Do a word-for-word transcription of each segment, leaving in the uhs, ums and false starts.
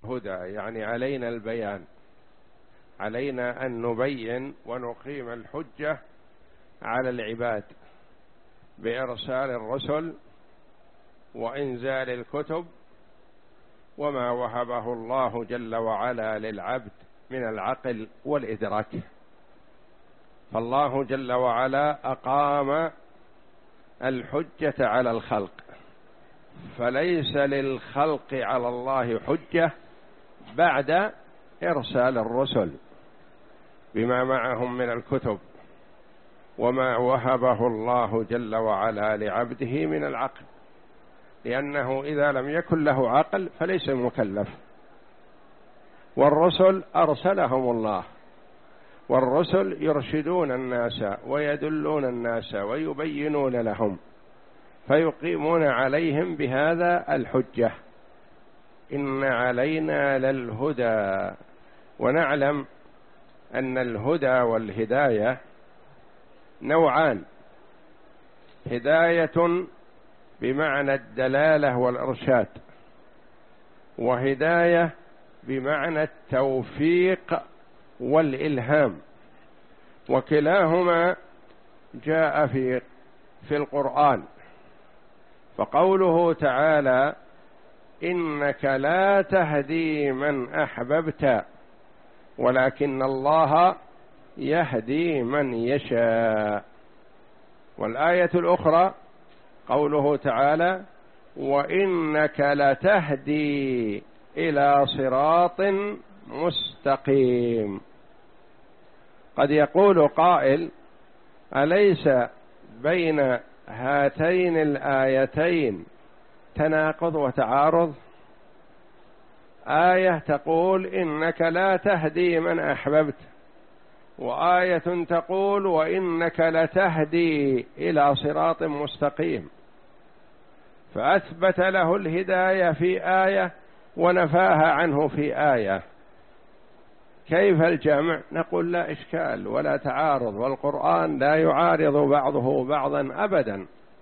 هدى، يعني علينا البيان، علينا أن نبين ونقيم الحجة على العباد بإرسال الرسل وإنزال الكتب وما وهبه الله جل وعلا للعبد من العقل والإدراك. فالله جل وعلا أقام الحجة على الخلق، فليس للخلق على الله حجة بعد إرسال الرسل بما معهم من الكتب وما وهبه الله جل وعلا لعبده من العقل، لأنه إذا لم يكن له عقل فليس مكلف. والرسل أرسلهم الله، والرسل يرشدون الناس ويدلون الناس ويبينون لهم، فيقيمون عليهم بهذا الحجة. إن علينا للهدى. ونعلم أن الهدى والهداية نوعان: هداية بمعنى الدلالة والإرشاد، وهداية بمعنى التوفيق والإلهام، وكلاهما جاء في في القرآن. فقوله تعالى: إنك لا تهدي من أحببت ولكن الله يهدي من يشاء. والآية الأخرى قوله تعالى: وإنك لتهدي إلى صراط مستقيم. قد يقول قائل: أليس بين هاتين الآيتين تناقض وتعارض؟ آية تقول إنك لا تهدي من أحببت، وآية تقول وإنك لتهدي إلى صراط مستقيم، فأثبت له الهداية في آية ونفاها عنه في آية. كيف الجمع؟ نقول لا إشكال ولا تعارض، والقرآن لا يعارض بعضه بعضا أبدا،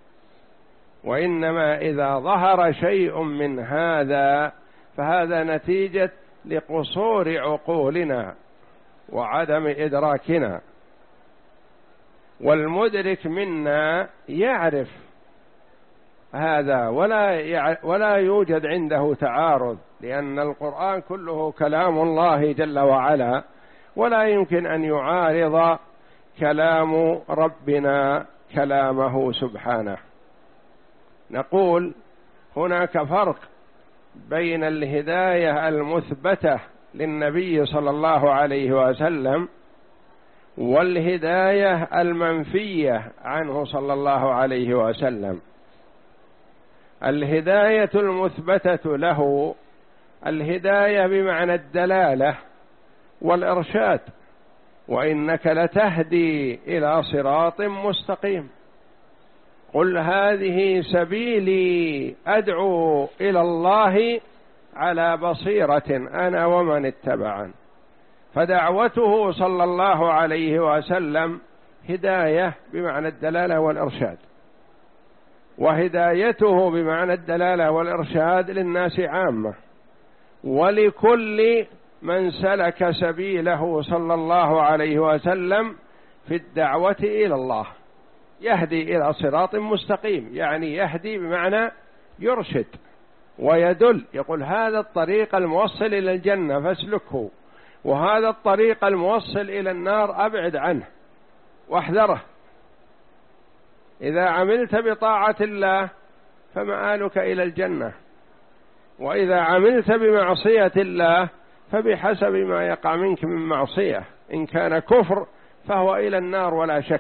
وإنما إذا ظهر شيء من هذا فهذا نتيجة لقصور عقولنا وعدم إدراكنا، والمدرك منا يعرف هذا ولا ولا يوجد عنده تعارض، لأن القرآن كله كلام الله جل وعلا، ولا يمكن أن يعارض كلام ربنا كلامه سبحانه. نقول هناك فرق بين الهداية المثبتة للنبي صلى الله عليه وسلم والهداية المنفية عنه صلى الله عليه وسلم. الهداية المثبتة له الهداية بمعنى الدلالة والإرشاد، وإنك لتهدي إلى صراط مستقيم. قل هذه سبيلي أدعو إلى الله على بصيرة أنا ومن اتبعني. فدعوته صلى الله عليه وسلم هداية بمعنى الدلالة والإرشاد، وهدايته بمعنى الدلالة والإرشاد للناس عامة، ولكل من سلك سبيله صلى الله عليه وسلم في الدعوة إلى الله. يهدي إلى صراط مستقيم، يعني يهدي بمعنى يرشد ويدل، يقول هذا الطريق الموصل إلى الجنة فاسلكه، وهذا الطريق الموصل إلى النار أبعد عنه واحذره. إذا عملت بطاعة الله فمآلك إلى الجنة، وإذا عملت بمعصية الله فبحسب ما يقع منك من معصية، إن كان كفر فهو إلى النار ولا شك،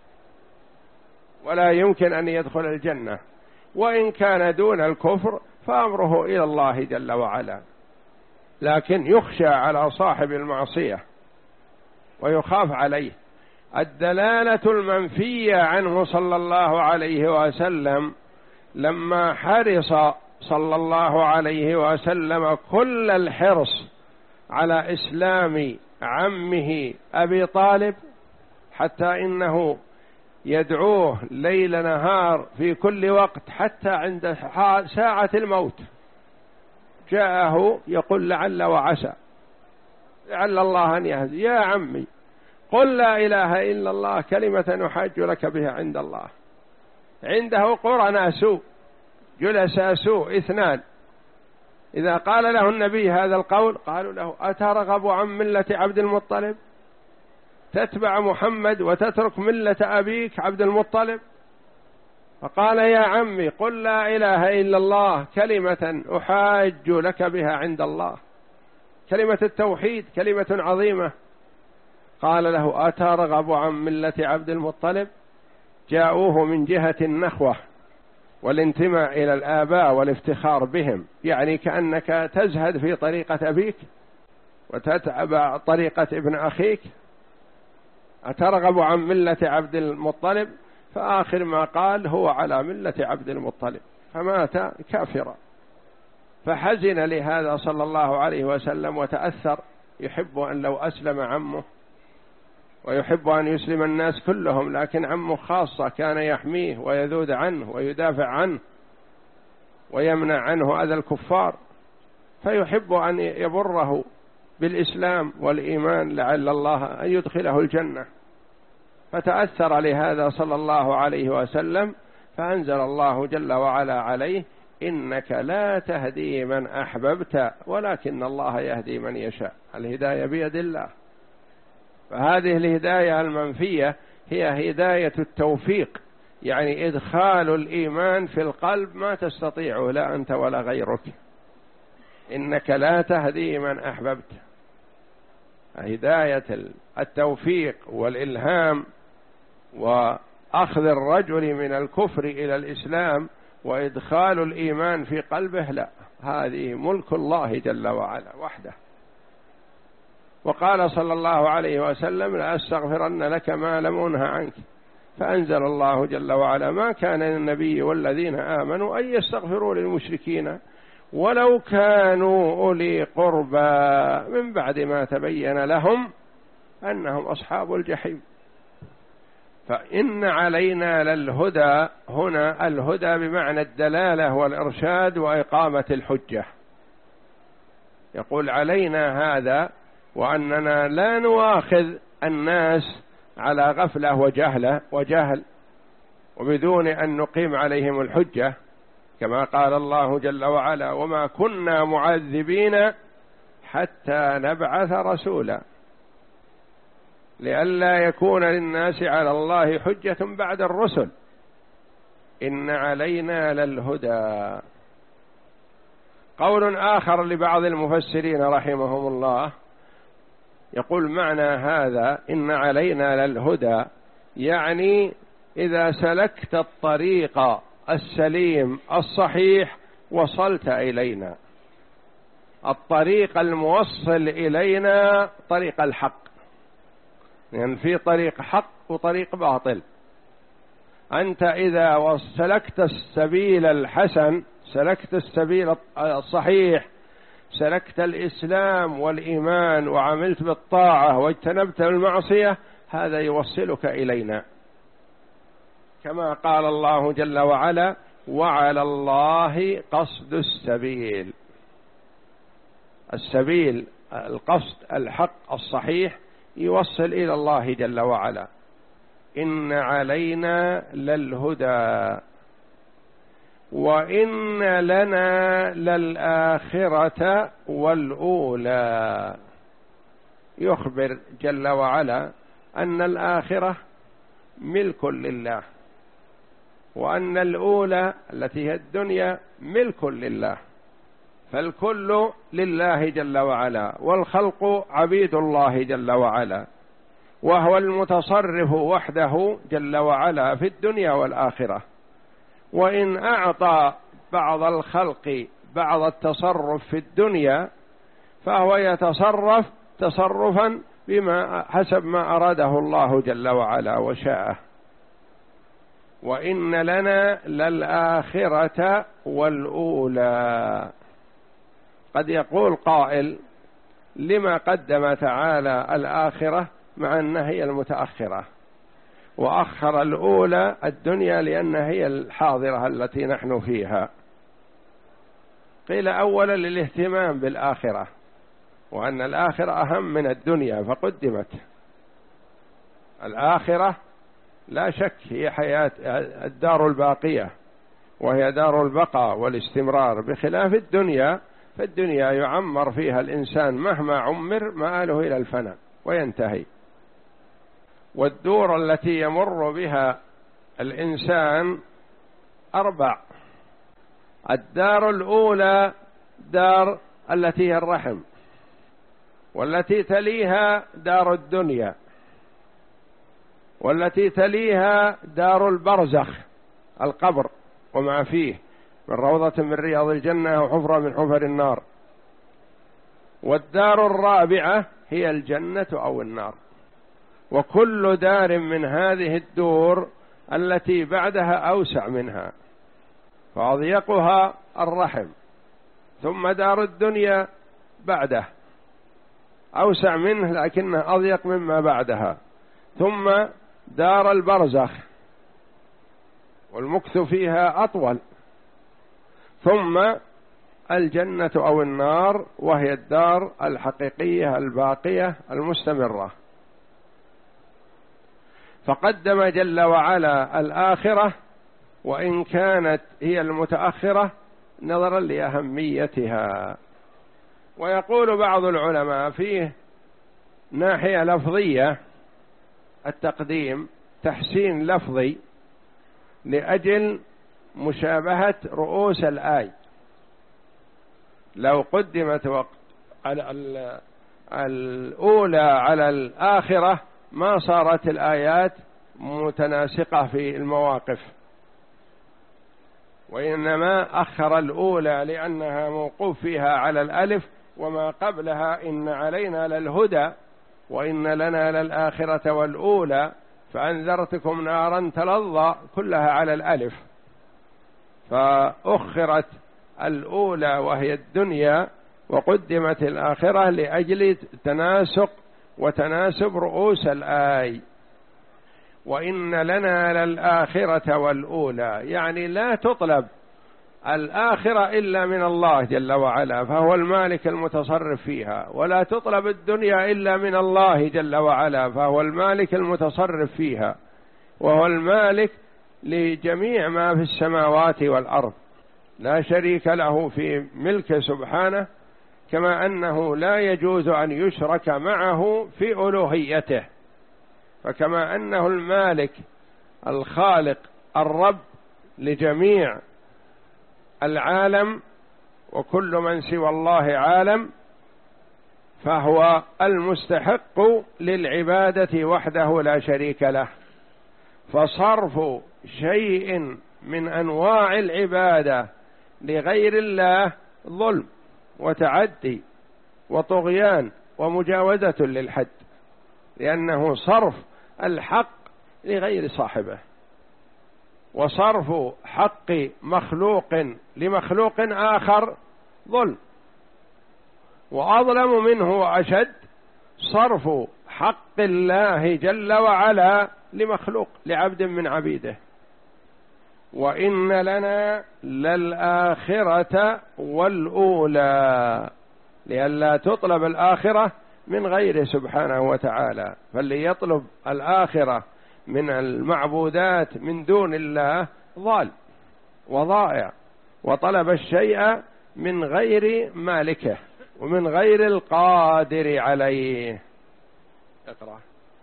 ولا يمكن أن يدخل الجنة، وإن كان دون الكفر فأمره إلى الله جل وعلا. لكن يخشى على صاحب المعصية ويخاف عليه. الدلالة المنفية عنه صلى الله عليه وسلم لما حرص صلى الله عليه وسلم كل الحرص على إسلام عمه أبي طالب، حتى إنه يدعوه ليل نهار في كل وقت، حتى عند ساعة الموت جاءه يقول لعل وعسى، لعل الله أن يهدي. يا عمي قل لا إله إلا الله كلمة أحاج لك بها عند الله. عنده قرناء سوء، جلساء سوء اثنان، إذا قال له النبي هذا القول قالوا له أترغب عن ملة عبد المطلب؟ تتبع محمد وتترك ملة أبيك عبد المطلب؟ فقال يا عمي قل لا إله إلا الله كلمة أحاج لك بها عند الله، كلمة التوحيد كلمة عظيمة. قال له أترغب عن ملة عبد المطلب؟ جاءوه من جهة النخوة والانتماء إلى الآباء والافتخار بهم، يعني كأنك تزهد في طريقة أبيك وتتبع طريقة ابن أخيك. أترغب عن ملة عبد المطلب؟ فآخر ما قال هو على ملة عبد المطلب، فمات كافرا. فحزن لهذا صلى الله عليه وسلم وتأثر، يحب أن لو أسلم عمه ويحب أن يسلم الناس كلهم، لكن عمه خاصة كان يحميه ويذود عنه ويدافع عنه ويمنع عنه أذى الكفار، فيحب أن يبره بالإسلام والإيمان لعل الله أن يدخله الجنة. فتأثر لهذا صلى الله عليه وسلم، فأنزل الله جل وعلا عليه إنك لا تهدي من أحببت ولكن الله يهدي من يشاء، الهداية بيد الله. فهذه الهداية المنفية هي هداية التوفيق، يعني إدخال الإيمان في القلب ما تستطيعه لا أنت ولا غيرك. إنك لا تهدي من أحببت، هداية التوفيق والإلهام وأخذ الرجل من الكفر إلى الإسلام وإدخال الإيمان في قلبه، لا، هذه ملك الله جل وعلا وحده. وقال صلى الله عليه وسلم لأستغفرن لك ما لم أنه عنك، فأنزل الله جل وعلا ما كان للنبي والذين آمنوا أن يستغفروا للمشركين ولو كانوا أولي قربى من بعد ما تبين لهم أنهم أصحاب الجحيم. فإن علينا للهدى، هنا الهدى بمعنى الدلالة والإرشاد وإقامة الحجة. يقول علينا هذا، وأننا لا نواخذ الناس على غفلة وجهلة وجهل وبدون أن نقيم عليهم الحجة، كما قال الله جل وعلا وما كنا معذبين حتى نبعث رسولا لئلا يكون للناس على الله حجة بعد الرسل. إن علينا للهدى. قول آخر لبعض المفسرين رحمهم الله يقول معنى هذا إن علينا للهدى، يعني إذا سلكت الطريق السليم الصحيح وصلت إلينا. الطريق الموصل إلينا طريق الحق، يعني في طريق حق وطريق باطل. أنت إذا سلكت السبيل الحسن، سلكت السبيل الصحيح، سلكت الإسلام والإيمان وعملت بالطاعة واجتنبت المعصية، هذا يوصلك إلينا، كما قال الله جل وعلا وعلى الله قصد السبيل. السبيل القصد الحق الصحيح يوصل إلى الله جل وعلا. إن علينا للهدى وإن لنا للآخرة والأولى. يخبر جل وعلا أن الآخرة ملك لله، وأن الأولى التي هي الدنيا ملك لله، فالكل لله جل وعلا، والخلق عبيد الله جل وعلا، وهو المتصرف وحده جل وعلا في الدنيا والآخرة. وإن أعطى بعض الخلق بعض التصرف في الدنيا فهو يتصرف تصرفا بما حسب ما أراده الله جل وعلا وشاءه. وإن لنا للآخرة والأولى. قد يقول قائل لما قدم تعالى الآخرة مع أنها هي المتأخرة، وأخر الأولى الدنيا لأنها هي الحاضرة التي نحن فيها؟ قيل أولا للاهتمام بالآخرة، وأن الآخرة أهم من الدنيا فقدمت. الآخرة لا شك هي حياة الدار الباقية، وهي دار البقاء والاستمرار، بخلاف الدنيا، فالدنيا يعمر فيها الإنسان مهما عمر مآله إلى الفناء وينتهي. والدور التي يمر بها الإنسان أربع: الدار الأولى دار التي هي الرحم، والتي تليها دار الدنيا، والتي تليها دار البرزخ القبر وما فيه من روضة من رياض الجنة وحفرة من حفر النار، والدار الرابعة هي الجنة أو النار. وكل دار من هذه الدور التي بعدها أوسع منها، فأضيقها الرحم، ثم دار الدنيا بعده أوسع منه لكنه أضيق مما بعدها، ثم دار البرزخ والمكث فيها أطول، ثم الجنة أو النار وهي الدار الحقيقية الباقية المستمرة. فقدم جل وعلا الآخرة وإن كانت هي المتأخرة نظرا لأهميتها. ويقول بعض العلماء فيه ناحية لفظية التقديم تحسين لفظي لأجل مشابهة رؤوس الآي، لو قدمت وقت على الأولى على الآخرة ما صارت الآيات متناسقة في المواقف، وإنما أخر الأولى لأنها موقوف فيها على الألف، وما قبلها إن علينا للهدى وإن لنا للآخرة والأولى فأنذرتكم نارا تلظى كلها على الألف، فأخرت الأولى وهي الدنيا وقدمت الآخرة لأجل تناسق وتناسب رؤوس الآي. وإن لنا للآخرة والأولى، يعني لا تطلب الآخرة إلا من الله جل وعلا فهو المالك المتصرف فيها، ولا تطلب الدنيا إلا من الله جل وعلا فهو المالك المتصرف فيها، وهو المالك لجميع ما في السماوات والأرض، لا شريك له في ملكه سبحانه، كما أنه لا يجوز أن يشرك معه في ألوهيته. فكما أنه المالك الخالق الرب لجميع العالم وكل من سوى الله عالم، فهو المستحق للعبادة وحده لا شريك له. فصرف شيء من أنواع العبادة لغير الله ظلم وتعدي وطغيان ومجاوزة للحد، لأنه صرف الحق لغير صاحبه، وصرف حق مخلوق لمخلوق آخر ظلم، وأظلم منه وأشد صرف حق الله جل وعلا لمخلوق لعبد من عبيده. وإن لنا للآخرة والأولى، لئلا تطلب الآخرة من غيره سبحانه وتعالى، فاللي يطلب الآخرة من المعبودات من دون الله ضال وضائع، وطلب الشيء من غير مالكه ومن غير القادر عليه. اقرأ.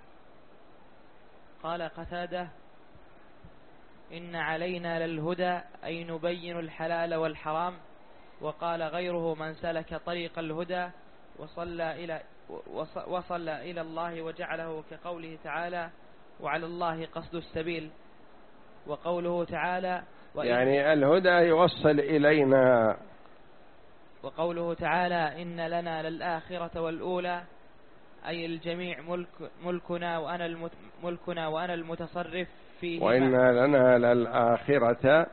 قال قتادة: إن علينا للهدى أي نبين الحلال والحرام. وقال غيره: من سلك طريق الهدى وصلى إلى وصل إلى الله وجعله، كقوله تعالى: وعلى الله قصد السبيل. وقوله تعالى: يعني الهدى يوصل إلينا. وقوله تعالى: إن لنا للآخرة والأولى أي الجميع ملك ملكنا وأنا المت ملكنا وأنا المتصرف فيه. وإن لنا للآخرة،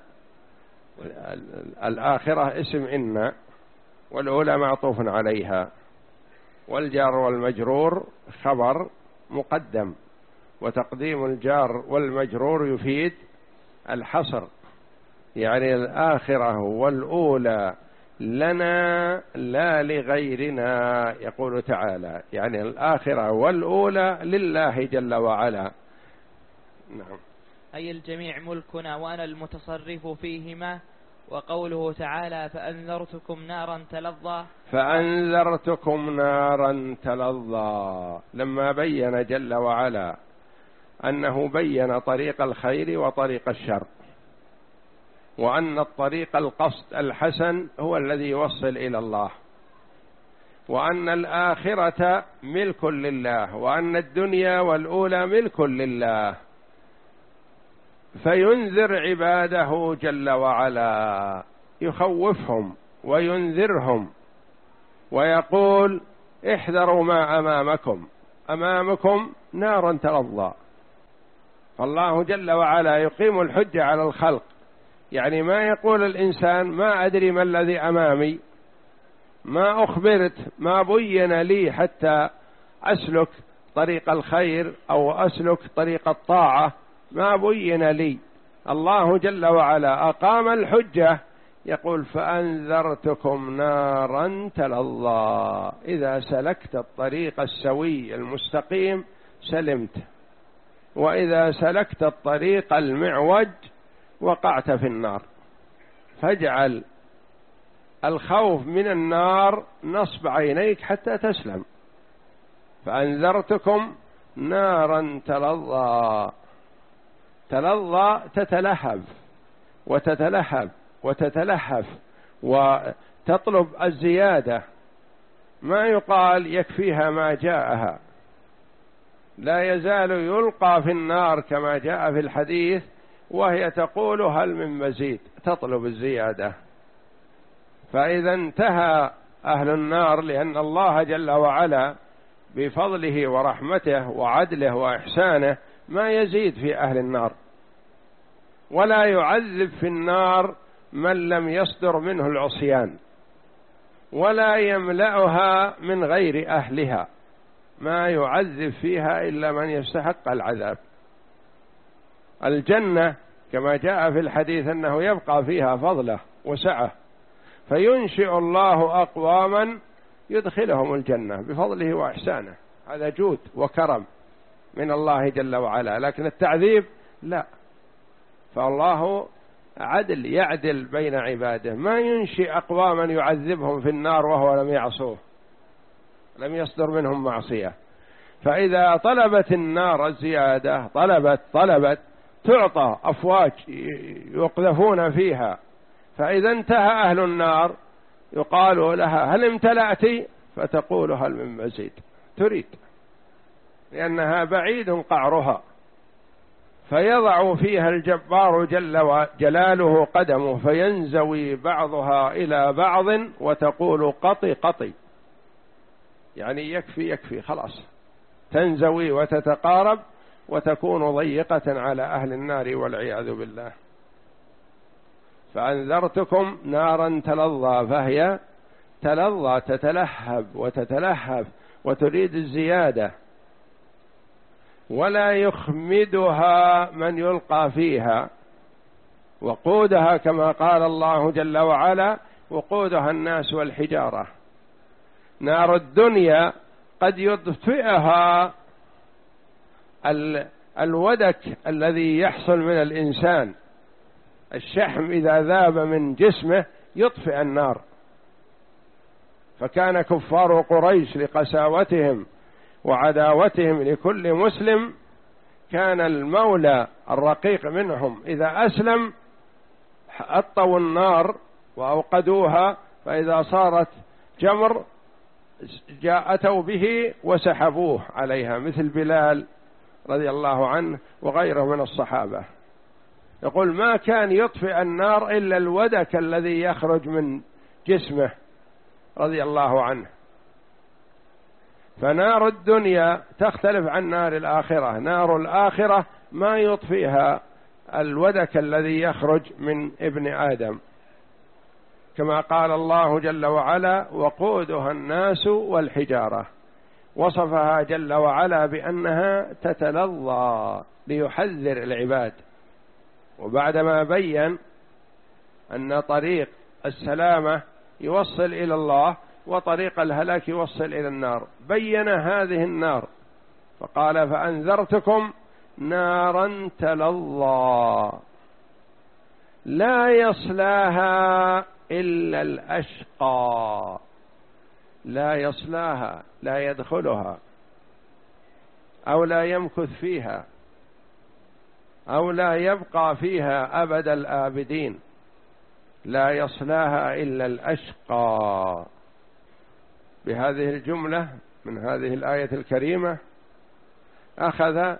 الآخرة اسم إن، والأولى معطوف عليها، والجار والمجرور خبر مقدم، وتقديم الجار والمجرور يفيد الحصر، يعني الآخرة والأولى لنا لا لغيرنا، يقول تعالى، يعني الآخرة والأولى لله جل وعلا. نعم. أي الجميع ملكنا وأنا المتصرف فيهما. وقوله تعالى فأنذرتكم نارا تلظى، فأنذرتكم نارا تلظى، لما بين جل وعلا أنه بين طريق الخير وطريق الشر، وأن الطريق القصد الحسن هو الذي يوصل إلى الله، وأن الآخرة ملك لله، وأن الدنيا والأولى ملك لله، فينذر عباده جل وعلا، يخوفهم وينذرهم ويقول احذروا ما أمامكم، أمامكم نار تلظى. فالله جل وعلا يقيم الحجة على الخلق، يعني ما يقول الإنسان ما أدري ما الذي أمامي، ما أخبرت، ما بين لي حتى أسلك طريق الخير أو أسلك طريق الطاعة، ما بين لي. الله جل وعلا أقام الحجة، يقول فأنذرتكم نارا تلظى، إذا سلكت الطريق السوي المستقيم سلمت، وإذا سلكت الطريق المعوج وقعت في النار. فاجعل الخوف من النار نصب عينيك حتى تسلم. فأنذرتكم نارا تلظى، تلظى تتلهب وتتلهب وتتلهف وتطلب الزيادة، ما يقال يكفيها ما جاءها، لا يزال يلقى في النار كما جاء في الحديث، وهي تقول هل من مزيد، تطلب الزيادة. فإذا انتهى أهل النار، لأن الله جل وعلا بفضله ورحمته وعدله وإحسانه ما يزيد في أهل النار، ولا يعذب في النار من لم يصدر منه العصيان، ولا يملأها من غير أهلها، ما يعذب فيها إلا من يستحق العذاب. الجنة كما جاء في الحديث أنه يبقى فيها فضله وسعة، فينشئ الله أقواما يدخلهم الجنة بفضله وإحسانه، هذا جود وكرم من الله جل وعلا. لكن التعذيب لا، فالله عدل يعدل بين عباده، ما ينشئ أقواما يعذبهم في النار وهو لم يعصوه، لم يصدر منهم معصية. فإذا طلبت النار الزيادة طلبت طلبت تعطى أفواج يقذفون فيها، فإذا انتهى أهل النار يقال لها هل امتلأت؟ فتقول هل من مزيد، تريد، لأنها بعيد قعرها، فيضع فيها الجبار جل جلاله قدمه، فينزوي بعضها إلى بعض وتقول قطي قطي، يعني يكفي يكفي خلاص، تنزوي وتتقارب وتكون ضيقة على أهل النار والعياذ بالله. فأنذرتكم نارا تلظى، فهي تلظى تتلهب وتتلهب وتريد الزيادة، ولا يخمدها من يلقى فيها. وقودها كما قال الله جل وعلا وقودها الناس والحجارة. نار الدنيا قد يطفئها الودك الذي يحصل من الإنسان، الشحم إذا ذاب من جسمه يطفئ النار. فكان كفار قريش لقساوتهم وعداوتهم لكل مسلم، كان المولى الرقيق منهم إذا أسلم أطوا النار وأوقدوها، فإذا صارت جمر أتوا به وسحبوه عليها، مثل بلال رضي الله عنه وغيره من الصحابة. يقول ما كان يطفئ النار إلا الودك الذي يخرج من جسمه رضي الله عنه. فنار الدنيا تختلف عن نار الآخرة، نار الآخرة ما يطفئها الودك الذي يخرج من ابن آدم، كما قال الله جل وعلا وقودها الناس والحجارة. وصفها جل وعلا بأنها تتلظى ليحذر العباد، وبعدما بين أن طريق السلامة يوصل إلى الله وطريق الهلاك يوصل إلى النار. بين هذه النار فقال فأنذرتكم نارا تلظى لا يصلاها إلا الأشقى. لا يصلاها لا يدخلها أو لا يمكث فيها أو لا يبقى فيها أبد الآبدين. لا يصلاها إلا الأشقى. بهذه الجملة من هذه الآية الكريمة أخذ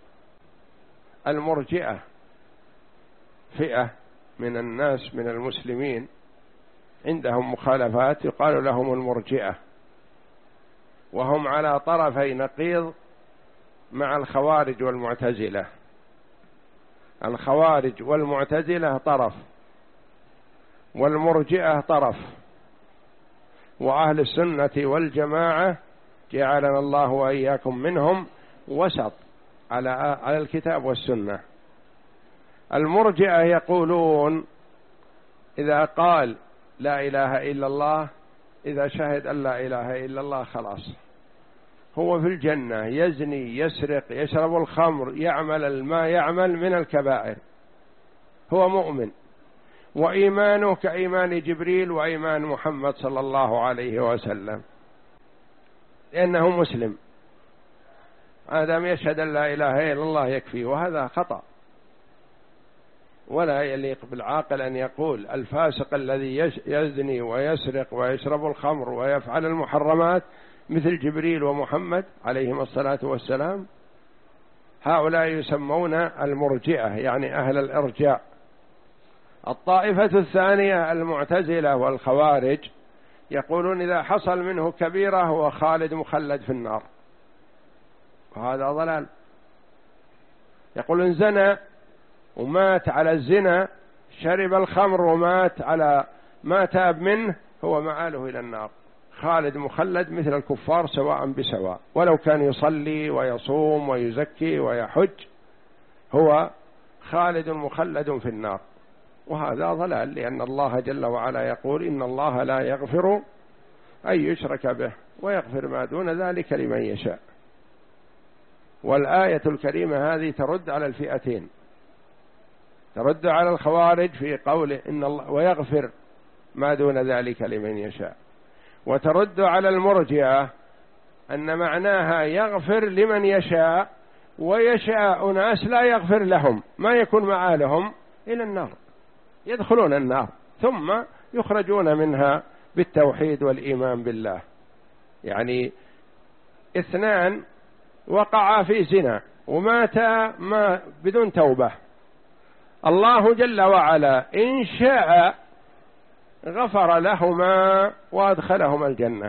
المرجئة فئة من الناس من المسلمين عندهم مخالفات يقال لهم المرجئة، وهم على طرفي نقيض مع الخوارج والمعتزلة. الخوارج والمعتزلة طرف، والمرجئة طرف، وأهل السنة والجماعة جعلنا الله وإياكم منهم وسط على على الكتاب والسنة. المرجئة يقولون إذا قال لا إله إلا الله، إذا شهد أن لا إله إلا الله خلاص هو في الجنة، يزني يسرق يشرب الخمر يعمل ما يعمل من الكبائر، هو مؤمن، وإيمانه كإيمان جبريل وإيمان محمد صلى الله عليه وسلم، لأنه مسلم آدم يشهد أن لا إله إلا الله يكفي. وهذا خطأ، ولا يليق بالعاقل أن يقول الفاسق الذي يزني ويسرق ويشرب الخمر ويفعل المحرمات مثل جبريل ومحمد عليهم الصلاة والسلام. هؤلاء يسمون المرجئة، يعني أهل الإرجاء. الطائفة الثانية المعتزلة والخوارج يقولون إذا حصل منه كبيرة هو خالد مخلد في النار، وهذا ضلال. يقولون زنى ومات على الزنا، شرب الخمر ومات على ما تاب منه، هو مآله إلى النار، خالد مخلد مثل الكفار سواء بسواء، ولو كان يصلي ويصوم ويزكي ويحج هو خالد مخلد في النار. وهذا ضلال، لأن الله جل وعلا يقول إن الله لا يغفر أن يشرك به ويغفر ما دون ذلك لمن يشاء. والآية الكريمة هذه ترد على الفئتين، ترد على الخوارج في قوله إن الله ويغفر ما دون ذلك لمن يشاء، وترد على المرجئة أن معناها يغفر لمن يشاء، ويشاء ناس لا يغفر لهم، ما يكون معالهم إلى النار، يدخلون النار ثم يخرجون منها بالتوحيد والإيمان بالله. يعني اثنان وقعا في زنا وماتا ما بدون توبة، الله جل وعلا إن شاء غفر لهما وأدخلهما الجنة،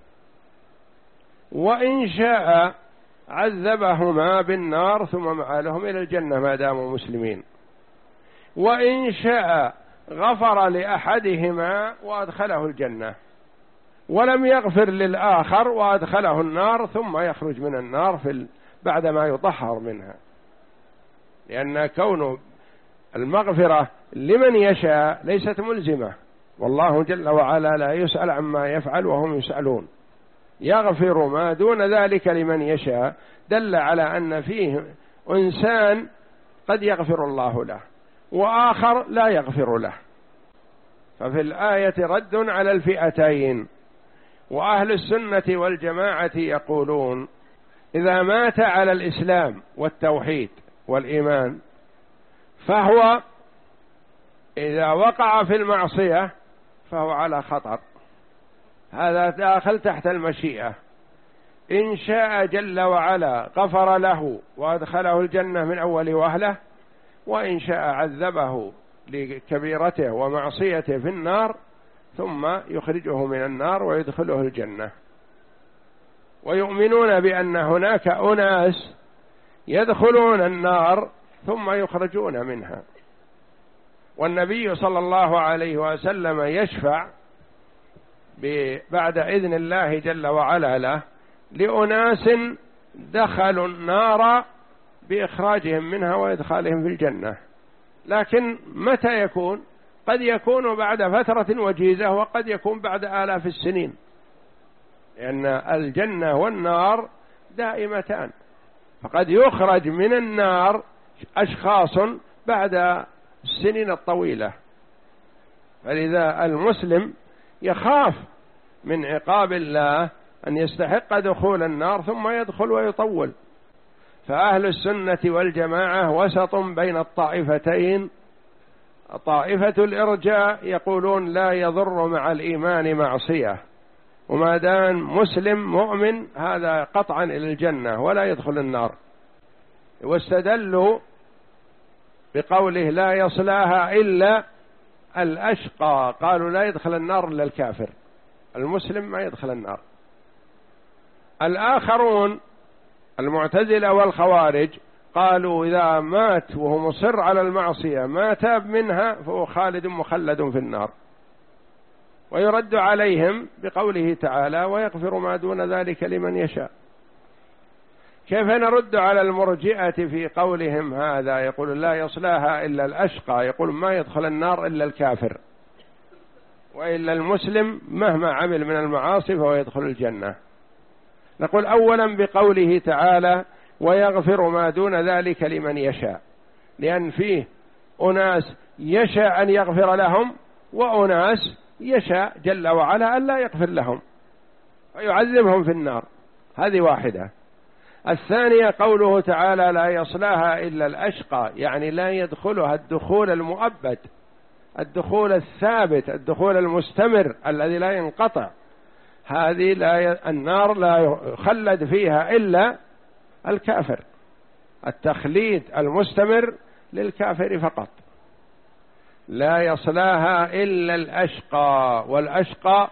وإن شاء عذبهما بالنار ثم مآلهم إلى الجنة ما داموا مسلمين، وإن شاء غفر لأحدهما وأدخله الجنة، ولم يغفر للآخر وأدخله النار ثم يخرج من النار في بعدما يطهر منها. لأن كون المغفرة لمن يشاء ليست ملزمة، والله جل وعلا لا يسأل عما يفعل وهم يسألون، يغفر ما دون ذلك لمن يشاء، دل على أن فيه إنسان قد يغفر الله له وآخر لا يغفر له. ففي الآية رد على الفئتين. وأهل السنة والجماعة يقولون إذا مات على الإسلام والتوحيد والإيمان فهو إذا وقع في المعصية فهو على خطر، هذا داخل تحت المشيئة. إن شاء جل وعلا غفر له وأدخله الجنة من أول وهلة، وإن شاء عذبه لكبيرته ومعصيته في النار ثم يخرجه من النار ويدخله الجنة. ويؤمنون بأن هناك أناس يدخلون النار ثم يخرجون منها، والنبي صلى الله عليه وسلم يشفع بعد إذن الله جل وعلا له لأناس دخلوا النار بإخراجهم منها وإدخالهم في الجنة. لكن متى يكون؟ قد يكون بعد فترة وجيزة وقد يكون بعد آلاف السنين، لأن الجنة والنار دائمتان، فقد يخرج من النار أشخاص بعد السنين الطويلة. فلذا المسلم يخاف من عقاب الله أن يستحق دخول النار ثم يدخل ويطول. فأهل السنة والجماعة وسط بين الطائفتين. طائفة الإرجاء يقولون لا يضر مع الإيمان معصية، وما دام مسلم مؤمن هذا قطعا إلى الجنة ولا يدخل النار، واستدلوا بقوله لا يصلاها إلا الأشقى، قالوا لا يدخل النار إلا الكافر، المسلم ما يدخل النار. الآخرون المعتزلة والخوارج قالوا إذا مات وهو مصر على المعصية ما تاب منها فهو خالد مخلد في النار، ويرد عليهم بقوله تعالى ويغفر ما دون ذلك لمن يشاء. كيف نرد على المرجئة في قولهم هذا؟ يقول لا يصلاها إلا الأشقى، يقول ما يدخل النار إلا الكافر، وإلا المسلم مهما عمل من المعاصي فهو يدخل الجنة. نقول أولا بقوله تعالى ويغفر ما دون ذلك لمن يشاء، لأن فيه أناس يشاء أن يغفر لهم وأناس يشاء جل وعلا أن لا يغفر لهم ويعذبهم في النار، هذه واحدة. الثانية قوله تعالى لا يصلاها إلا الأشقى، يعني لا يدخلها الدخول المؤبد، الدخول الثابت، الدخول المستمر الذي لا ينقطع. هذه لا ي... النار لا يخلد فيها إلا الكافر، التخليد المستمر للكافر فقط. لا يصلاها إلا الأشقى، والأشقى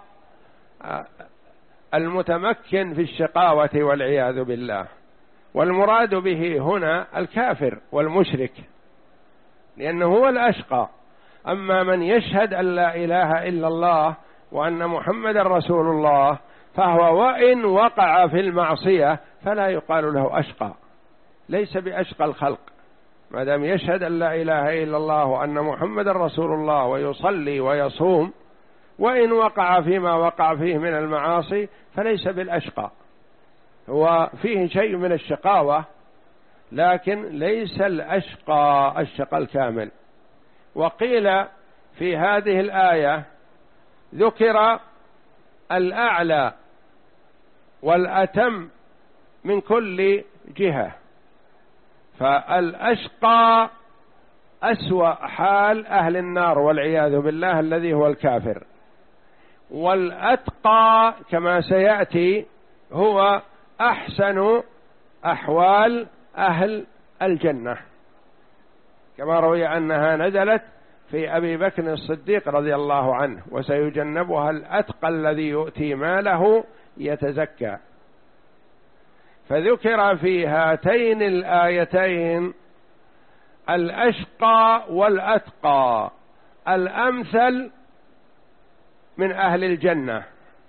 المتمكن في الشقاوة والعياذ بالله، والمراد به هنا الكافر والمشرك لأنه هو الأشقى. أما من يشهد أن لا إله إلا الله وأن محمد رسول الله فهو وإن وقع في المعصية فلا يقال له أشقى، ليس بأشقى الخلق ما دام يشهد أن لا إله إلا الله وأن محمد رسول الله ويصلي ويصوم، وإن وقع فيما وقع فيه من المعاصي فليس بالأشقى، هو فيه شيء من الشقاوة لكن ليس الأشقى الشقى الكامل. وقيل في هذه الآية ذكر الأعلى والأتم من كل جهة، فالأشقى أسوأ حال أهل النار والعياذ بالله الذي هو الكافر، والأتقى كما سيأتي هو أحسن أحوال أهل الجنة، كما روي أنها نزلت في أبي بكر الصديق رضي الله عنه وسيجنبها الأتقى الذي يؤتي ماله يتزكى. فذكر في هاتين الآيتين الأشقى والأتقى، الأمثل من أهل الجنة،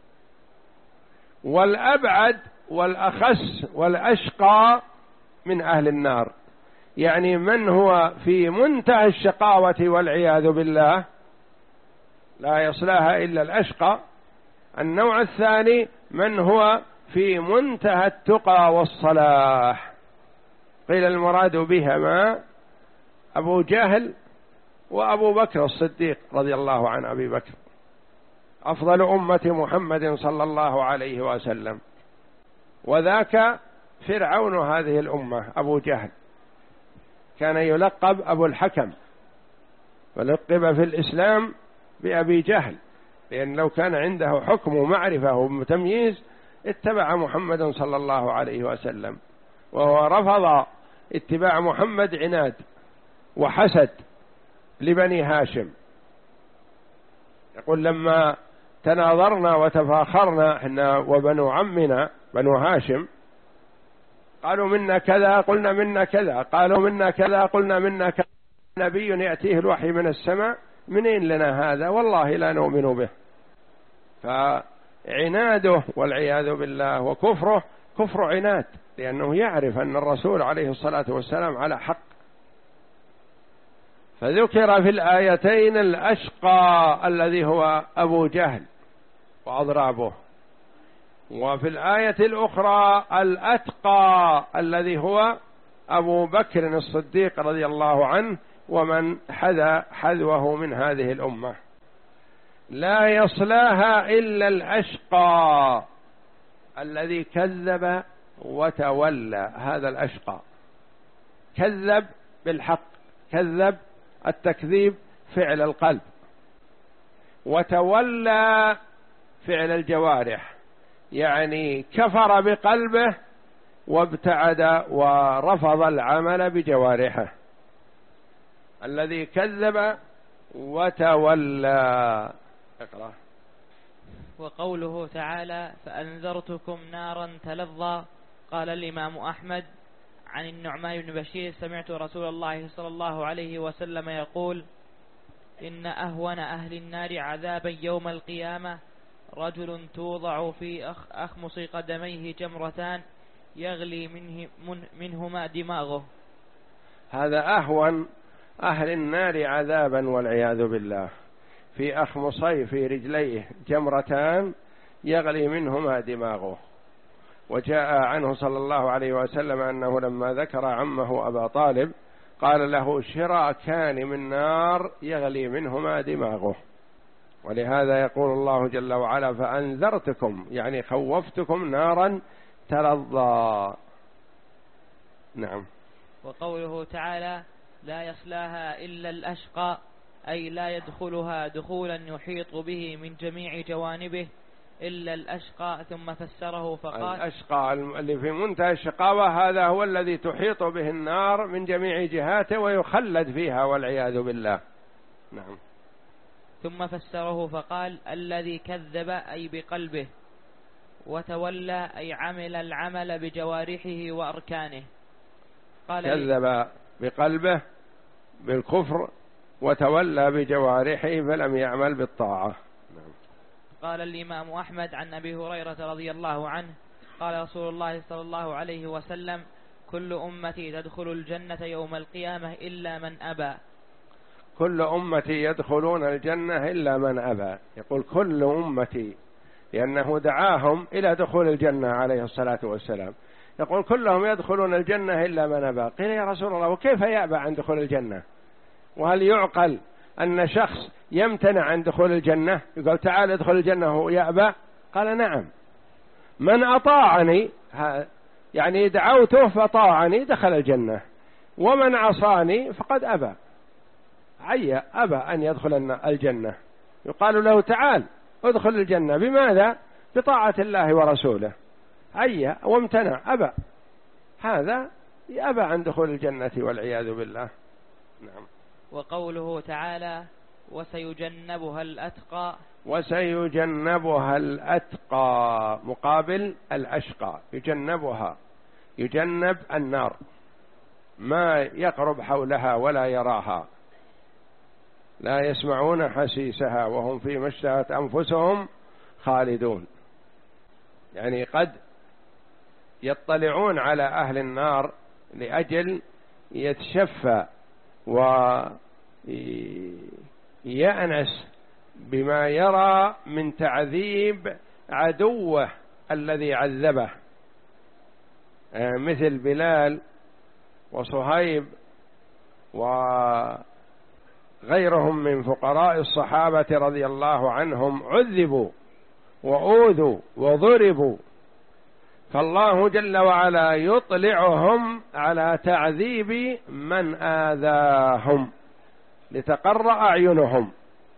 والأبعد والأخس والأشقى من أهل النار، يعني من هو في منتهى الشقاوة والعياذ بالله لا يصلاها إلا الأشقى. النوع الثاني من هو في منتهى التقى والصلاح، قيل المراد بهما أبو جهل وأبو بكر الصديق رضي الله عن أبي بكر أفضل أمة محمد صلى الله عليه وسلم، وذاك فرعون هذه الأمة أبو جهل، كان يلقب أبو الحكم، ولقب في الإسلام بأبي جهل، لأن لو كان عنده حكم ومعرفة وتمييز اتبع محمد صلى الله عليه وسلم، وهو رفض اتباع محمد عناد وحسد لبني هاشم. يقول لما تناظرنا وتفاخرنا احنا وبنو عمنا بنو هاشم، قالوا منا كذا قلنا منا كذا، قالوا منا كذا قلنا منا كذا، نبي يأتيه الوحي من السماء منين لنا هذا؟ والله لا نؤمن به. فعناده والعياذ بالله وكفره كفر عناد، لأنه يعرف أن الرسول عليه الصلاة والسلام على حق. فذكر في الآيتين الأشقى الذي هو أبو جهل وأضرابه، وفي الآية الأخرى الأتقى الذي هو أبو بكر الصديق رضي الله عنه ومن حذا حذوه من هذه الأمة. لا يصلاها إلا الأشقى الذي كذب وتولى. هذا الأشقى كذب بالحق، كذب التكذيب فعل القلب، وتولى فعل الجوارح، يعني كفر بقلبه وابتعد ورفض العمل بجوارحه. الذي كذب وتولى. اقرأ. وقوله تعالى فأنذرتكم نارا تلظى. قال الإمام أحمد عن النعمان بن بشير سمعت رسول الله صلى الله عليه وسلم يقول إن أهون أهل النار عذابا يوم القيامة رجل توضع في أخ أخمص قدميه جمرتان يغلي منه من منهما دماغه. هذا أهون أهل النار عذابا والعياذ بالله، في أخمصي في رجليه جمرتان يغلي منهما دماغه. وجاء عنه صلى الله عليه وسلم أنه لما ذكر عمه أبا طالب قال له شراكان من نار يغلي منهما دماغه. ولهذا يقول الله جل وعلا فأنذرتكم، يعني خوفتكم نارا تلظى. نعم. وقوله تعالى لا يصلاها إلا الأشقى، أي لا يدخلها دخولا يحيط به من جميع جوانبه إلا الأشقى. ثم فسره فقال الأشقى اللي في منتهى الشقاوة هذا هو الذي تحيط به النار من جميع جهاته ويخلد فيها والعياذ بالله. نعم. ثم فسره فقال الذي كذب أي بقلبه، وتولى أي عمل العمل بجوارحه وأركانه. قال كذب بقلبه بالكفر وتولى بجوارحه فلم يعمل بالطاعة. نعم. قال الإمام أحمد عن أبي هريرة رضي الله عنه قال رسول الله صلى الله عليه وسلم كل أمتي تدخل الجنة يوم القيامة إلا من أبى. كل أمتي يدخلون الجنة إلا من أبى. يقول كل أمتي لأنه دعاهم إلى دخول الجنة عليه الصلاة والسلام. يقول كلهم يدخلون الجنة إلا من أبى. قيل يا رسول الله وكيف يأبى عن دخول الجنة؟ وهل يعقل أن شخص يمتنع عن دخول الجنة يقول تعال ادخل الجنة ويأبى؟ قال نعم، من أطاعني يعني دعوته فطاعني دخل الجنة، ومن عصاني فقد أبى عي أبى أن يدخل الجنة. يقال له تعال ادخل الجنة، بماذا؟ بطاعة الله ورسوله. عي وامتنع أبى، هذا أبى عن دخول الجنة والعياذ بالله. نعم. وقوله تعالى وسيجنبها الأتقى. وسيجنبها الأتقى مقابل الأشقى. يجنبها، يجنب النار، ما يقرب حولها ولا يراها، لا يسمعون حسيسها وهم فيما اشتهت أنفسهم خالدون. يعني قد يطلعون على أهل النار لأجل يتشفى ويأنس بما يرى من تعذيب عدوه الذي عذبه، مثل بلال وصهيب وغيرهم من فقراء الصحابة رضي الله عنهم عذبوا وأوذوا وضربوا، فالله جل وعلا يطلعهم على تعذيب من آذاهم لتقر أعينهم.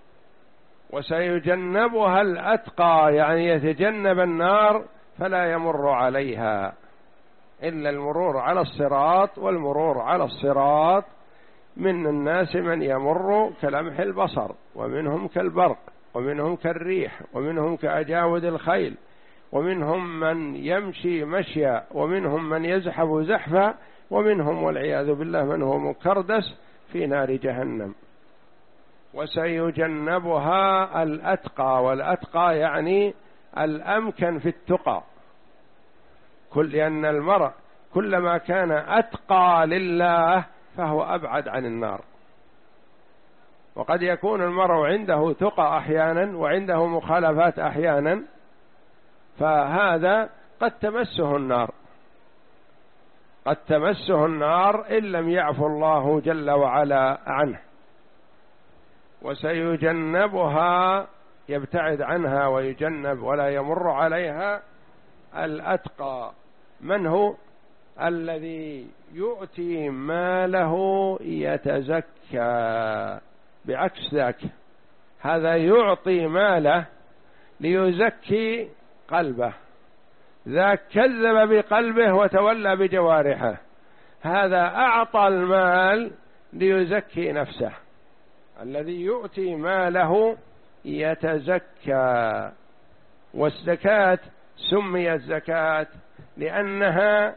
وسيجنبها الأتقى يعني يتجنب النار فلا يمر عليها إلا المرور على الصراط، والمرور على الصراط من الناس من يمر كلمح البصر، ومنهم كالبرق، ومنهم كالريح، ومنهم كأجاود الخيل، ومنهم من يمشي مشيا، ومنهم من يزحف زحفا، ومنهم والعياذ بالله من هو مكردس في نار جهنم. وسيجنبها الأتقى، والأتقى يعني الأمكن في التقى، كل لأن المرء كلما كان أتقى لله فهو أبعد عن النار. وقد يكون المرء عنده تقى أحيانا وعنده مخالفات أحيانا، فهذا قد تمسه النار، قد تمسه النار إن لم يعفو الله جل وعلا عنه. وسيجنبها، يبتعد عنها ويجنب ولا يمر عليها، الأتقى. من هو؟ الذي يؤتي ماله يتزكى، بعكس ذاك. هذا يعطي ماله ليزكي قلبه، ذاك كذب بقلبه وتولى بجوارحه، هذا أعطى المال ليزكي نفسه. الذي يؤتي ماله يتزكى. والزكاة سميت زكاة لأنها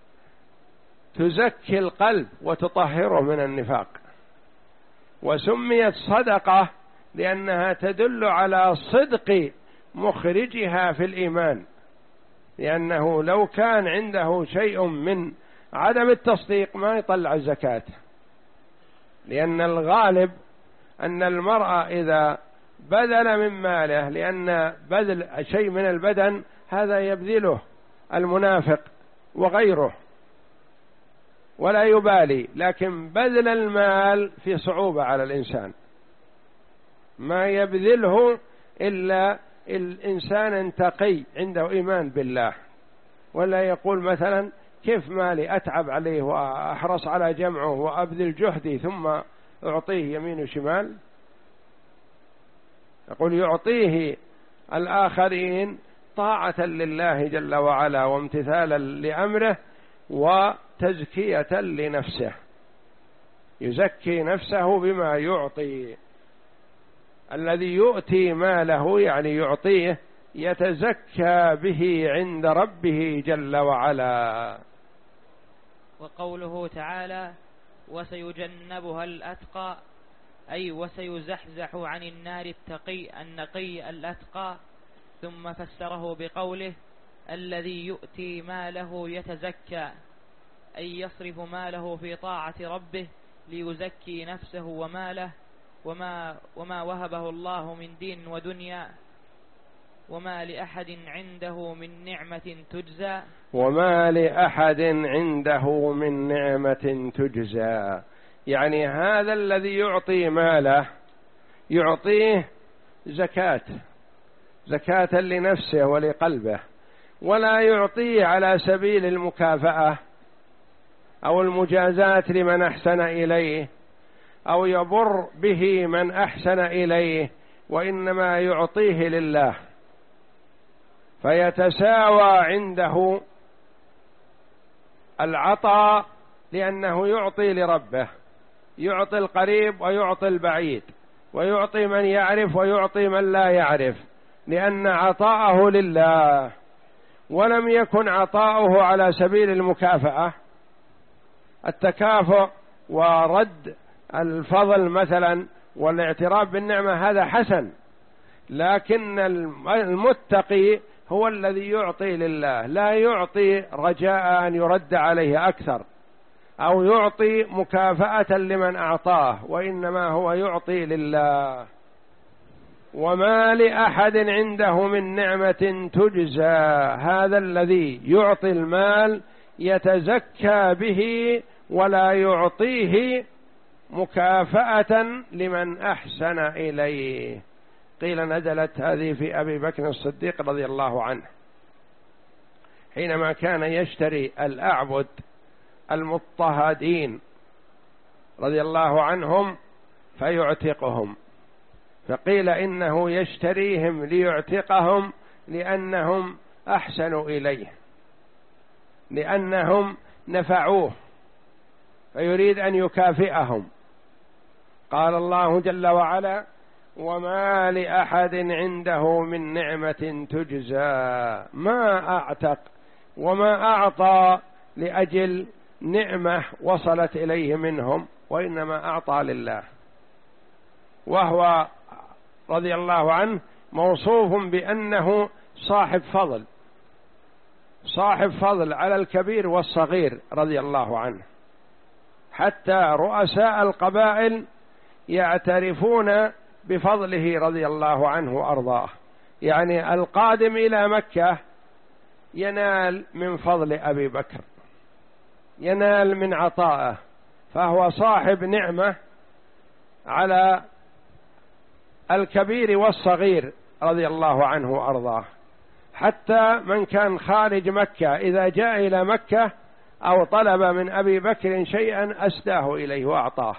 تزكي القلب وتطهره من النفاق، وسميت صدقة لأنها تدل على صدق مخرجها في الإيمان، لأنه لو كان عنده شيء من عدم التصديق ما يطلع الزكاة، لأن الغالب أن المرأة إذا بذل من ماله، لأن بذل شيء من البدن هذا يبذله المنافق وغيره ولا يبالي، لكن بذل المال في صعوبة على الإنسان، ما يبذله إلا الإنسان تقي عنده إيمان بالله، ولا يقول مثلا كيف مالي أتعب عليه وأحرص على جمعه وأبذل جهدي ثم أعطيه يمين وشمال. يقول يعطيه الآخرين طاعة لله جل وعلا وامتثالا لأمره وتزكية لنفسه، يزكي نفسه بما يعطي. الذي يؤتي ماله يعني يعطيه يتزكى به عند ربه جل وعلا. وقوله تعالى وسيجنبها الأتقى، أي وسيزحزح عن النار التقي النقي الأتقى. ثم فسره بقوله الذي يؤتي ماله يتزكى، أي يصرف ماله في طاعة ربه ليزكي نفسه وماله وما, وما وهبه الله من دين ودنيا. وما لأحد عنده من نعمة تجزى وما لأحد عنده من نعمة تجزى، يعني هذا الذي يعطي ماله يعطيه زكاة، زكاة لنفسه ولقلبه، ولا يعطيه على سبيل المكافأة أو المجازاة لمن أحسن إليه أو يبر به من أحسن إليه، وإنما يعطيه لله، فيتساوى عنده العطاء لأنه يعطي لربه، يعطي القريب ويعطي البعيد، ويعطي من يعرف ويعطي من لا يعرف، لأن عطاءه لله، ولم يكن عطاؤه على سبيل المكافأة. التكافؤ ورد الفضل مثلا والاعتراف بالنعمة هذا حسن، لكن المتقي هو الذي يعطي لله، لا يعطي رجاء أن يرد عليه أكثر أو يعطي مكافأة لمن أعطاه، وإنما هو يعطي لله. وما لأحد عنده من نعمة تجزى، هذا الذي يعطي المال يتزكى به ولا يعطيه مكافأة لمن أحسن إليه. قيل نزلت هذه في أبي بكر الصديق رضي الله عنه حينما كان يشتري الأعبد المضطهدين رضي الله عنهم فيعتقهم، فقيل إنه يشتريهم ليعتقهم لأنهم أحسنوا إليه، لأنهم نفعوه، فيريد أن يكافئهم. قال الله جل وعلا وما لأحد عنده من نعمة تجزى، ما أعتق وما أعطى لأجل نعمة وصلت إليه منهم، وإنما أعطى لله. وهو رضي الله عنه موصوف بأنه صاحب فضل، صاحب فضل على الكبير والصغير رضي الله عنه، حتى رؤساء القبائل يعترفون بفضله رضي الله عنه وأرضاه. يعني القادم إلى مكة ينال من فضل أبي بكر، ينال من عطائه، فهو صاحب نعمة على الكبير والصغير رضي الله عنه وأرضاه. حتى من كان خارج مكة إذا جاء إلى مكة أو طلب من أبي بكر شيئا أسداه إليه وأعطاه.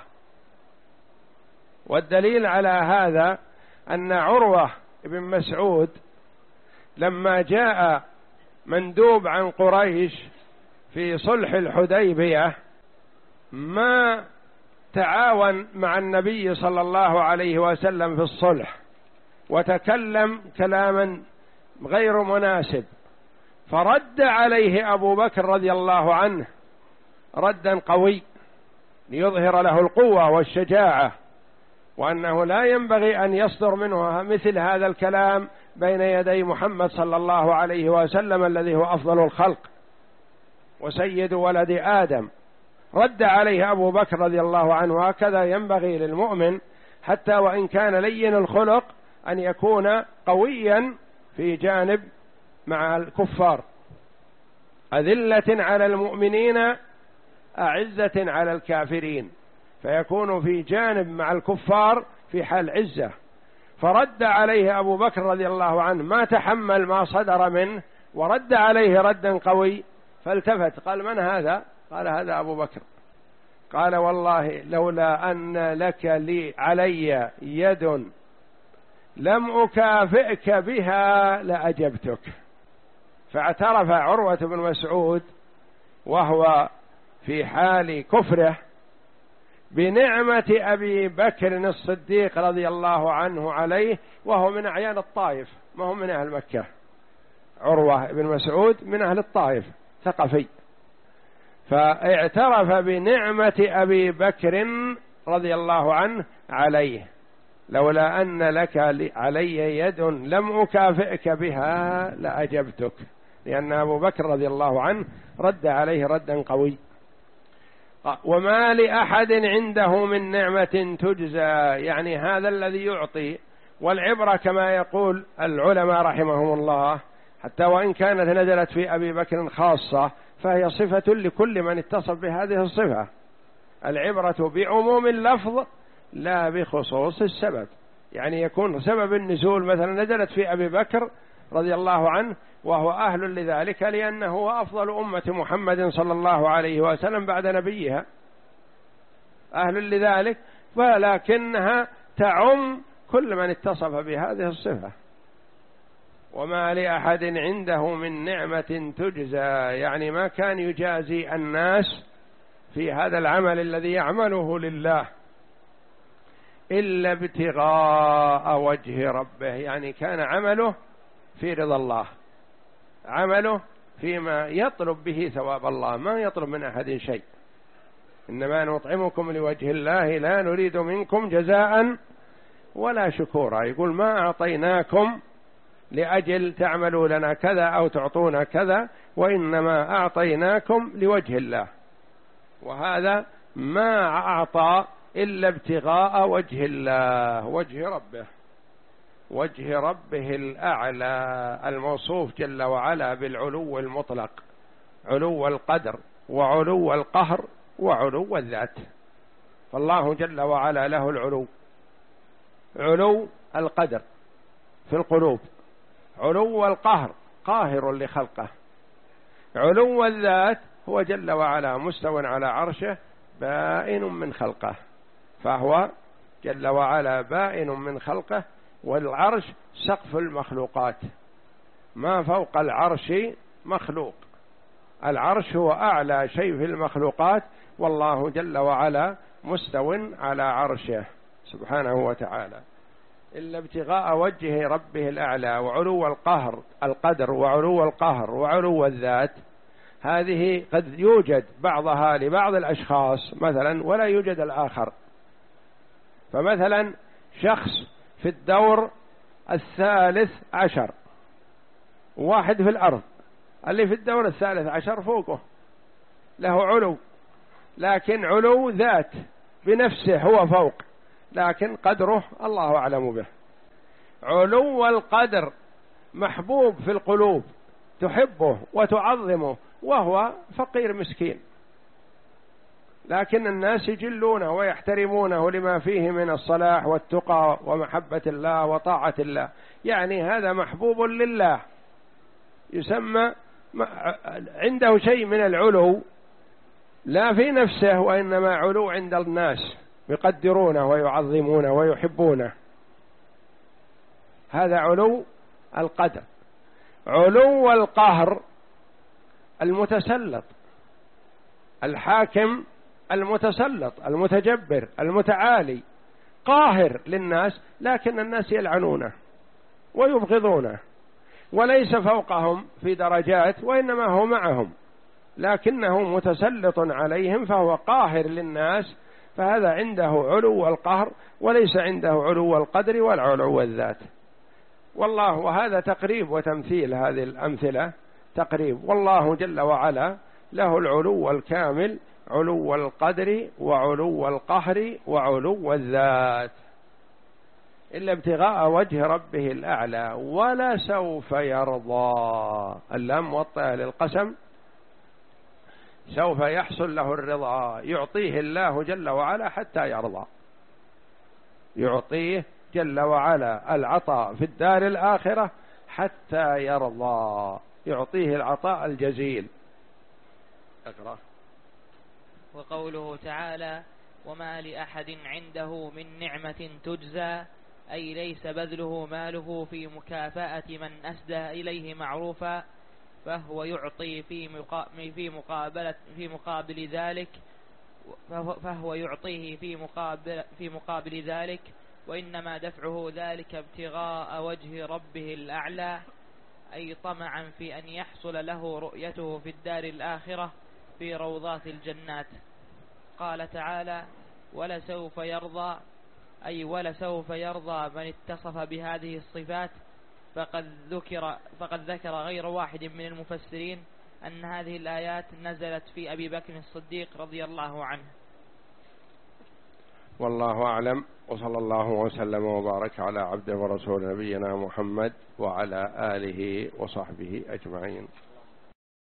والدليل على هذا أن عروة بن مسعود لما جاء مندوب عن قريش في صلح الحديبية ما تعاون مع النبي صلى الله عليه وسلم في الصلح، وتكلم كلاما غير مناسب، فرد عليه أبو بكر رضي الله عنه ردا قوي ليظهر له القوة والشجاعة، وأنه لا ينبغي أن يصدر منه مثل هذا الكلام بين يدي محمد صلى الله عليه وسلم الذي هو أفضل الخلق وسيد ولد آدم. رد عليه أبو بكر رضي الله عنه. وهكذا ينبغي للمؤمن حتى وإن كان لين الخلق أن يكون قويا في جانب مع الكفار، أذلة على المؤمنين أعزة على الكافرين، فيكون في جانب مع الكفار في حال عزة. فرد عليه أبو بكر رضي الله عنه، ما تحمل ما صدر منه ورد عليه ردا قوي، فالتفت قال: من هذا؟ قال: هذا أبو بكر. قال: والله لولا أن لك لي علي يد لم أكافئك بها لأجبتك. فاعترف عروة بن مسعود وهو في حال كفره بنعمة أبي بكر الصديق رضي الله عنه عليه، وهو من أعيان الطائف، ما هو من أهل مكة. عروة بن مسعود من أهل الطائف ثقفي، فاعترف بنعمة أبي بكر رضي الله عنه عليه. لولا أن لك علي يد لم أكافئك بها لأجبتك، لأن أبو بكر رضي الله عنه رد عليه ردا قوي. وما لأحد عنده من نعمة تجزى، يعني هذا الذي يعطي. والعبرة كما يقول العلماء رحمهم الله، حتى وإن كانت نزلت في أبي بكر خاصة فهي صفة لكل من اتصف بهذه الصفة. العبرة بعموم اللفظ لا بخصوص السبب. يعني يكون سبب النزول مثلا نزلت في أبي بكر رضي الله عنه وهو أهل لذلك، لأنه هو أفضل أمة محمد صلى الله عليه وسلم بعد نبيها، أهل لذلك، ولكنها تعم كل من اتصف بهذه الصفة. وما لأحد عنده من نعمة تجزى، يعني ما كان يجازي الناس في هذا العمل الذي يعمله لله إلا ابتغاء وجه ربه، يعني كان عمله في رضا الله، عمله فيما يطلب به ثواب الله، ما يطلب من أحد شيء. إنما نطعمكم لوجه الله لا نريد منكم جزاء ولا شكورا. يقول: ما أعطيناكم لأجل تعملوا لنا كذا أو تعطونا كذا، وإنما أعطيناكم لوجه الله. وهذا ما أعطى إلا ابتغاء وجه الله، وجه ربه، وجه ربه الأعلى الموصوف جل وعلا بالعلو المطلق، علو القدر وعلو القهر وعلو الذات. فالله جل وعلا له العلو، علو القدر في القلوب، علو القهر قاهر لخلقه، علو الذات هو جل وعلا مستو على عرشه بائن من خلقه، فهو جل وعلا بائن من خلقه. والعرش سقف المخلوقات، ما فوق العرش مخلوق، العرش هو أعلى شيء في المخلوقات، والله جل وعلا مستو على عرشه سبحانه وتعالى. إلا ابتغاء وجه ربه الأعلى، وعلو القهر القدر وعلو القهر وعلو الذات، هذه قد يوجد بعضها لبعض الأشخاص مثلا ولا يوجد الآخر. فمثلا شخص في الدور الثالث عشر، واحد في الأرض، اللي في الدور الثالث عشر فوقه له علو، لكن علو ذات بنفسه هو فوق، لكن قدره الله أعلم به. علو القدر محبوب في القلوب، تحبه وتعظمه، وهو فقير مسكين، لكن الناس يجلونه ويحترمونه لما فيه من الصلاح والتقى ومحبة الله وطاعة الله، يعني هذا محبوب لله، يسمى عنده شيء من العلو لا في نفسه وإنما علو عند الناس، يقدرونه ويعظمونه ويحبونه، هذا علو القدر. علو القهر المتسلط، الحاكم المتسلط المتجبر المتعالي، قاهر للناس، لكن الناس يلعنونه ويبغضونه، وليس فوقهم في درجات وإنما هو معهم، لكنه متسلط عليهم فهو قاهر للناس، فهذا عنده علو القهر وليس عنده علو القدر ولا علو الذات. والله، وهذا تقريب وتمثيل، هذه الأمثلة تقريب، والله جل وعلا له العلو الكامل، علو القدر وعلو القهر وعلو الذات، إلا ابتغاء وجه ربه الأعلى ولسوف يرضى. اللام موطئة للقسم، سوف يحصل له الرضا، يعطيه الله جل وعلا حتى يرضى، يعطيه جل وعلا العطاء في الدار الآخرة حتى يرضى، يعطيه العطاء الجزيل. اقرأ. وقوله تعالى: وما لأحد عنده من نعمة تجزى، أي ليس بذله ماله في مكافأة من أسدى إليه معروفا، فهو يعطي في في مقابلة في مقابل ذلك فهو يعطيه في مقابل في مقابل ذلك، وإنما دفعه ذلك ابتغاء وجه ربه الأعلى، أي طمعا في أن يحصل له رؤيته في الدار الآخرة في روضات الجنات. قال تعالى: ولسوف يرضى، أي ولسوف يرضى من اتصف بهذه الصفات. فقد ذكر فقد ذكر غير واحد من المفسرين أن هذه الآيات نزلت في أبي بكر الصديق رضي الله عنه. والله أعلم، وصلى الله وسلم وبارك على عبده ورسول نبينا محمد وعلى آله وصحبه أجمعين.